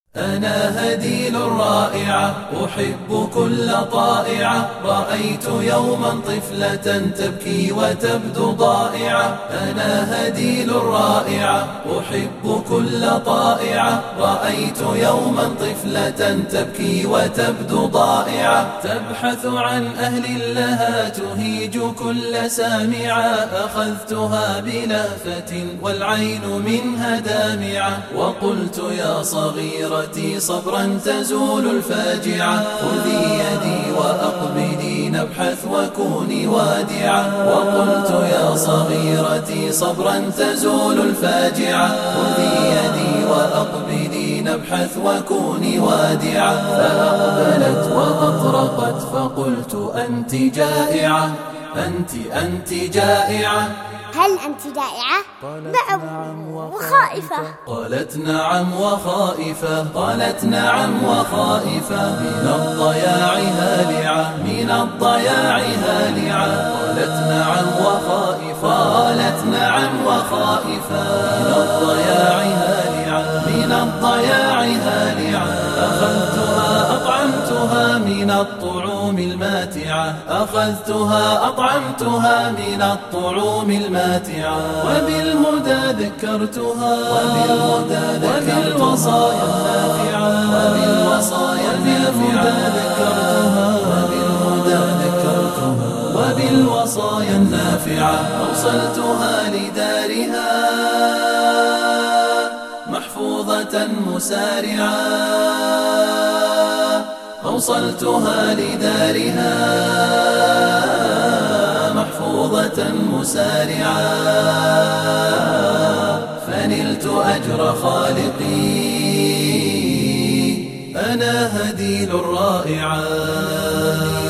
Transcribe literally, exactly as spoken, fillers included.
أنا هديل رائعة أحب كل طائعة، رأيت يوما طفلة تبكي وتبدو ضائعة. أنا هديل رائعة أحب كل طائعة، رأيت يوما طفلة تبكي وتبدو ضائعة. تبحث عن أهل لها تهيج كل سامعة، أخذتها بلهفة والعين منها دامعة، وقلت يا صغيرة صبرا تزول الفاجعة، خذي يدي وأقبلي نبحث وكوني وادعة. وقلت يا صغيرتي صبرا تزول الفاجعة، خذي يدي وأقبلي نبحث وكوني وادعة. فأقبلت وأطرقت فقلت أنت جائعة، أنت أنت جائعة. هل أنت جائعة؟ نعم وخائفة. قالت نعم وخائفة، قالت نعم وخائفة، من الضياع هالعة، من الضياع هالعة. قالت نعم وخائفة، قالت نعم وخائفة، من الضياع هالعة، من الضياع هالعة. أخذتها أطعمتها من الطعوم الماتعة، أخذتها أطعمتها من الطعوم الماتعة. وبالهدى ذكرتها، وبالهدى وبالوصايا النافعة، وبالوصايا النافعة ذكرتها، وبالهدى ذكرتها، وبالوصايا النافعة. أوصلتها لدارها محفوظة مسارعة، أوصلتها لدارها محفوظة مسارعة، فنلت أجر خالقي. أنا هديل رائعة.